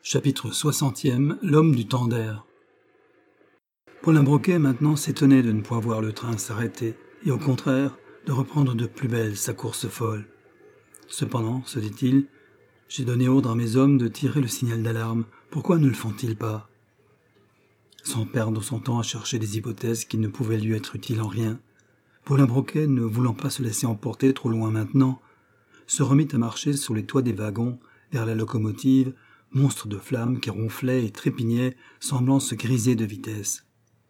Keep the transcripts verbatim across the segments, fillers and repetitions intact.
Chapitre soixantième. L'homme du tender. Paulin Broquet maintenant s'étonnait de ne point voir le train s'arrêter, et au contraire, de reprendre de plus belle sa course folle. Cependant, se dit-il, j'ai donné ordre à mes hommes de tirer le signal d'alarme, pourquoi ne le font-ils pas? Sans perdre son temps à chercher des hypothèses qui ne pouvaient lui être utiles en rien, Paulin Broquet, ne voulant pas se laisser emporter trop loin maintenant, se remit à marcher sur les toits des wagons vers la locomotive, monstre de flammes qui ronflait et trépignait, semblant se griser de vitesse.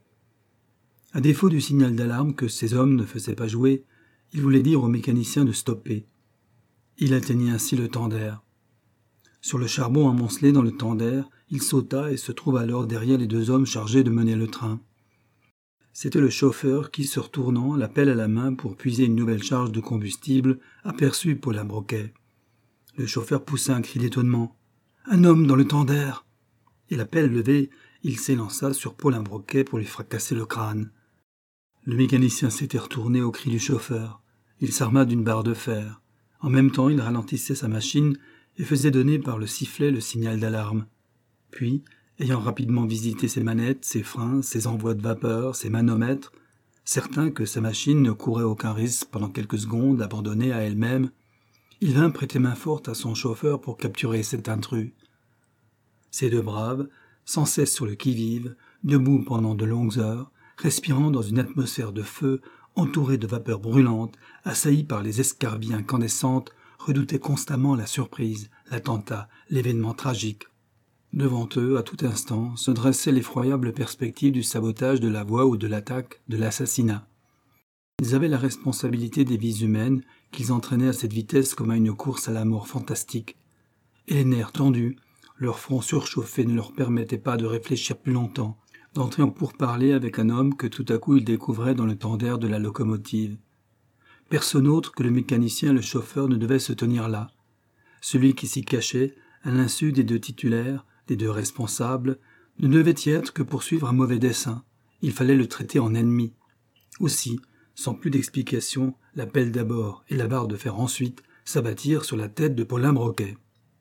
À défaut du signal d'alarme que ses hommes ne faisaient pas jouer, il voulait dire au mécanicien de stopper. Il atteignit ainsi le tender. Sur le charbon amoncelé dans le tender, il sauta et se trouva alors derrière les deux hommes chargés de mener le train. C'était le chauffeur qui, se retournant, la pelle à la main pour puiser une nouvelle charge de combustible, aperçut Paulin Broquet. Le chauffeur poussa un cri d'étonnement. « Un homme dans le tender !» Et la pelle levée, il s'élança sur Paulin Broquet pour lui fracasser le crâne. Le mécanicien s'était retourné au cri du chauffeur. Il s'arma d'une barre de fer. En même temps, il ralentissait sa machine et faisait donner par le sifflet le signal d'alarme. Puis, ayant rapidement visité ses manettes, ses freins, ses envois de vapeur, ses manomètres, certain que sa machine ne courait aucun risque pendant quelques secondes abandonnée à elle-même, il vint prêter main forte à son chauffeur pour capturer cet intrus. Ces deux braves, sans cesse sur le qui-vive, debout pendant de longues heures, respirant dans une atmosphère de feu, entourés de vapeurs brûlantes, assaillis par les escarbilles incandescentes, redoutaient constamment la surprise, l'attentat, l'événement tragique. Devant eux, à tout instant, se dressait l'effroyable perspective du sabotage de la voie ou de l'attaque, de l'assassinat. Ils avaient la responsabilité des vies humaines qu'ils entraînaient à cette vitesse comme à une course à la mort fantastique. Et les nerfs tendus, leur front surchauffé ne leur permettait pas de réfléchir plus longtemps, d'entrer en pourparlers avec un homme que tout à coup ils découvraient dans le tender de la locomotive. Personne autre que le mécanicien et le chauffeur ne devait se tenir là. Celui qui s'y cachait, à l'insu des deux titulaires, des deux responsables, ne devait y être que pour suivre un mauvais dessein. Il fallait le traiter en ennemi. Aussi, sans plus d'explication, la pelle d'abord et la barre de fer ensuite s'abattirent sur la tête de Paulin Broquet.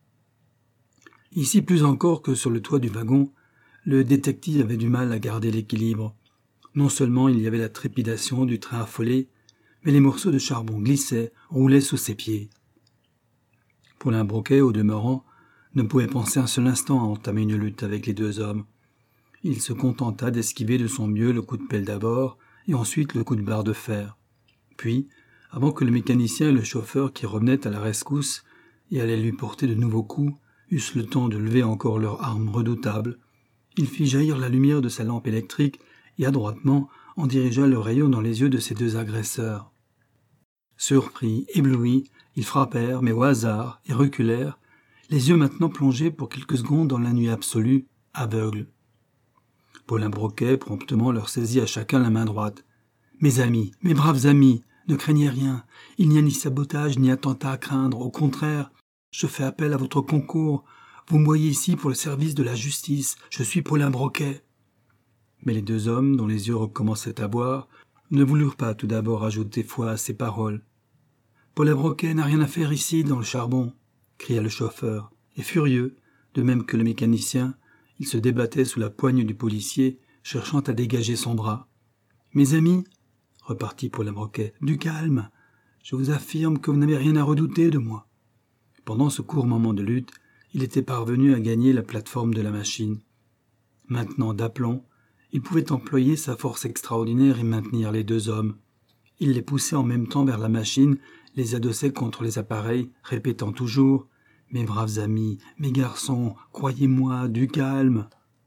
Ici, plus encore que sur le toit du wagon, le détective avait du mal à garder l'équilibre. Non seulement il y avait la trépidation du train affolé, mais les morceaux de charbon glissaient, roulaient sous ses pieds. Paulin Broquet, au demeurant, ne pouvait penser un seul instant à entamer une lutte avec les deux hommes. Il se contenta d'esquiver de son mieux le coup de pelle d'abord, et ensuite le coup de barre de fer. Puis, avant que le mécanicien et le chauffeur qui revenaient à la rescousse et allaient lui porter de nouveaux coups eussent le temps de lever encore leur arme redoutable, il fit jaillir la lumière de sa lampe électrique et adroitement en dirigea le rayon dans les yeux de ses deux agresseurs. Surpris, éblouis, ils frappèrent, mais au hasard, et reculèrent, les yeux maintenant plongés pour quelques secondes dans la nuit absolue, aveugles. Paulin Broquet promptement leur saisit à chacun la main droite. « Mes amis, mes braves amis, ne craignez rien. Il n'y a ni sabotage ni attentat à craindre. Au contraire, je fais appel à votre concours. Vous me voyez ici pour le service de la justice. Je suis Paulin Broquet. » Mais les deux hommes, dont les yeux recommençaient à boire, ne voulurent pas tout d'abord ajouter foi à ces paroles. « Paulin Broquet n'a rien à faire ici, dans le charbon, » cria le chauffeur, et furieux, de même que le mécanicien, il se débattait sous la poigne du policier, cherchant à dégager son bras. « Mes amis, » repartit Paulin Broquet, « du calme. Je vous affirme que vous n'avez rien à redouter de moi. » Pendant ce court moment de lutte, il était parvenu à gagner la plate-forme de la machine. Maintenant d'aplomb, il pouvait employer sa force extraordinaire et maintenir les deux hommes. Il les poussait en même temps vers la machine, les adossait contre les appareils, répétant toujours « Mes braves amis, mes garçons, croyez-moi, du calme !»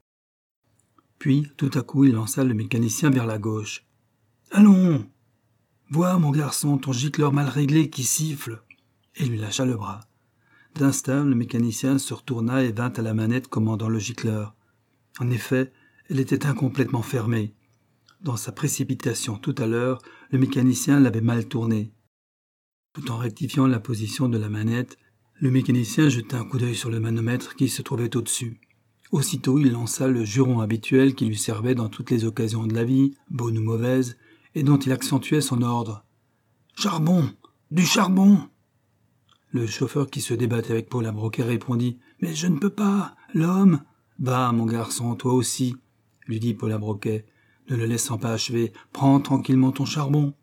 Puis, tout à coup, il lança le mécanicien vers la gauche. « Allons ! Vois, mon garçon, ton gicleur mal réglé qui siffle !» et lui lâcha le bras. D'instinct, le mécanicien se retourna et vint à la manette commandant le gicleur. En effet, elle était incomplètement fermée. Dans sa précipitation tout à l'heure, le mécanicien l'avait mal tournée. Tout en rectifiant la position de la manette, le mécanicien jeta un coup d'œil sur le manomètre qui se trouvait au-dessus. Aussitôt, il lança le juron habituel qui lui servait dans toutes les occasions de la vie, bonnes ou mauvaises, et dont il accentuait son ordre. « Charbon ! Du charbon !» Le chauffeur qui se débattait avec Paulin Broquet répondit « Mais je ne peux pas, L'homme? Va, mon garçon, toi aussi, lui dit Paul Abroquet, ne le laissant pas achever. Prends tranquillement ton charbon.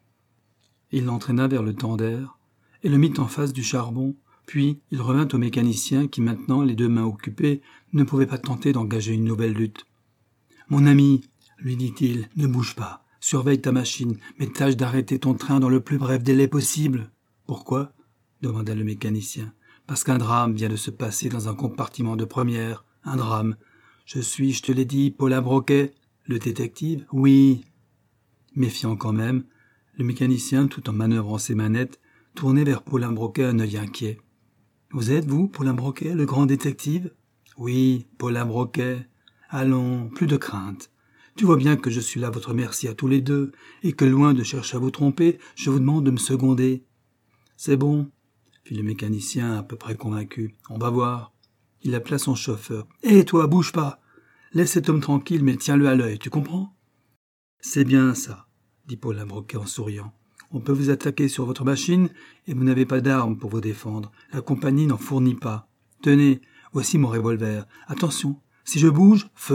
Il l'entraîna vers le tender et le mit en face du charbon, puis il revint au mécanicien qui, maintenant les deux mains occupées, ne pouvait pas tenter d'engager une nouvelle lutte. « Mon ami, lui dit-il, ne bouge pas, surveille ta machine, mais tâche d'arrêter ton train dans le plus bref délai possible. »« Pourquoi ?» demanda le mécanicien. « Parce qu'un drame vient de se passer dans un compartiment de première. Un drame. Je suis, je te l'ai dit, Paul Abroquet. Le détective ? Oui. » Méfiant quand même, le mécanicien, tout en manœuvrant ses manettes, tournait vers Paul Abroquet un œil inquiet. « Vous êtes, vous, Paul Abroquet, le grand détective ? » ?»« Oui, Paul Abroquet. Allons, plus de crainte. Tu vois bien que je suis là à votre merci à tous les deux, et que loin de chercher à vous tromper, je vous demande de me seconder. »« C'est bon, » fit le mécanicien à peu près convaincu. « On va voir. » Il appela son chauffeur. « Hé, toi, bouge pas. Laisse cet homme tranquille, mais tiens-le à l'œil, tu comprends ?»« C'est bien ça, » dit Paul Abroquet en souriant. « On peut vous attaquer sur votre machine, et vous n'avez pas d'armes pour vous défendre. La compagnie n'en fournit pas. Tenez, voici mon revolver. Attention, si je bouge, feu !»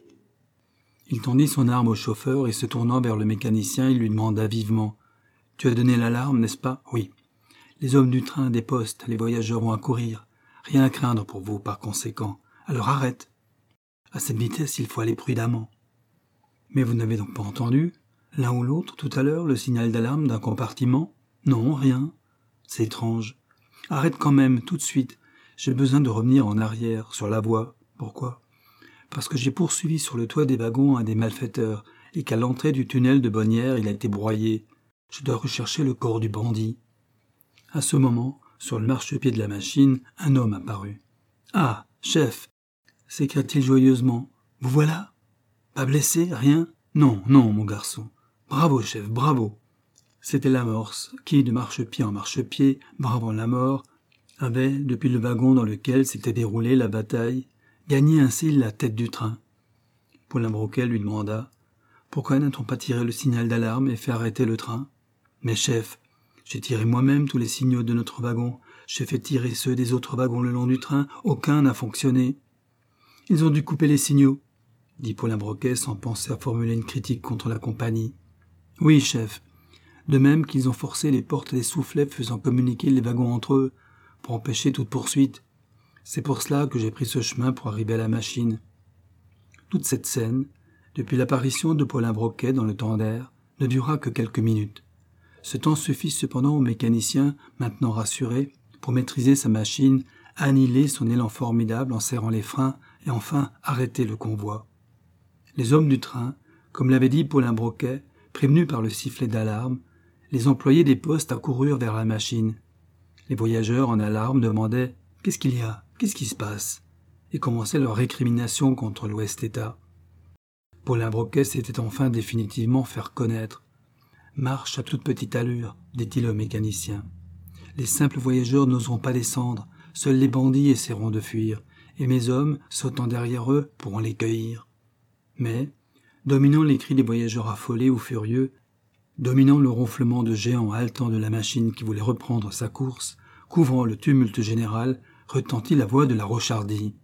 Il tendit son arme au chauffeur et se tournant vers le mécanicien, il lui demanda vivement. « Tu as donné l'alarme, n'est-ce pas ?»« Oui. »« Les hommes du train dépostent, les voyageurs vont accourir. Rien à craindre pour vous, par conséquent. Alors arrête. À cette vitesse, il faut aller prudemment. »« Mais vous n'avez donc pas entendu, l'un ou l'autre, tout à l'heure, le signal d'alarme d'un compartiment ? » ?»« Non, rien. C'est étrange. Arrête quand même, tout de suite. J'ai besoin de revenir en arrière, sur la voie. Pourquoi ? Parce que j'ai poursuivi sur le toit des wagons un des malfaiteurs, et qu'à l'entrée du tunnel de Bonnières, il a été broyé. Je dois rechercher le corps du bandit. » À ce moment, sur le marchepied de la machine, un homme apparut. « Ah, chef !» s'écria-t-il joyeusement. « Vous voilà ? Pas blessé, rien ? Non, non, mon garçon. Bravo, chef, bravo !» C'était l'amorce qui, de marchepied en marchepied, bravant la mort, avait, depuis le wagon dans lequel s'était déroulée la bataille, gagné ainsi la tête du train. Paul Abroquet lui demanda « Pourquoi n'a-t-on pas tiré le signal d'alarme et fait arrêter le train ?»« Mais chef, j'ai tiré moi-même tous les signaux de notre wagon. J'ai fait tirer ceux des autres wagons le long du train. Aucun n'a fonctionné. »« Ils ont dû couper les signaux, » dit Paul Abroquet sans penser à formuler une critique contre la compagnie. « Oui, chef. De même qu'ils ont forcé les portes des soufflets faisant communiquer les wagons entre eux, pour empêcher toute poursuite. C'est pour cela que j'ai pris ce chemin pour arriver à la machine. » Toute cette scène, depuis l'apparition de Paul Abroquet dans le tender, ne dura que quelques minutes. Ce temps suffit cependant au mécanicien, maintenant rassuré, pour maîtriser sa machine, annihiler son élan formidable en serrant les freins et enfin arrêter le convoi. Les hommes du train, comme l'avait dit Paul Abroquet, prévenus par le sifflet d'alarme, les employés des postes accoururent vers la machine. Les voyageurs en alarme demandaient « Qu'est-ce qu'il y a ? Qu'est-ce qui se passe ?» et commençaient leur récrimination contre l'Ouest-État. Paul Abroquet s'était enfin définitivement fait connaître. « Marche à toute petite allure, dit-il au mécanicien. Les simples voyageurs n'oseront pas descendre, seuls les bandits essaieront de fuir, et mes hommes, sautant derrière eux, pourront les cueillir. » Mais, dominant les cris des voyageurs affolés ou furieux, dominant le ronflement de géants haletants de la machine qui voulait reprendre sa course, couvrant le tumulte général, retentit la voix de la Rochardie.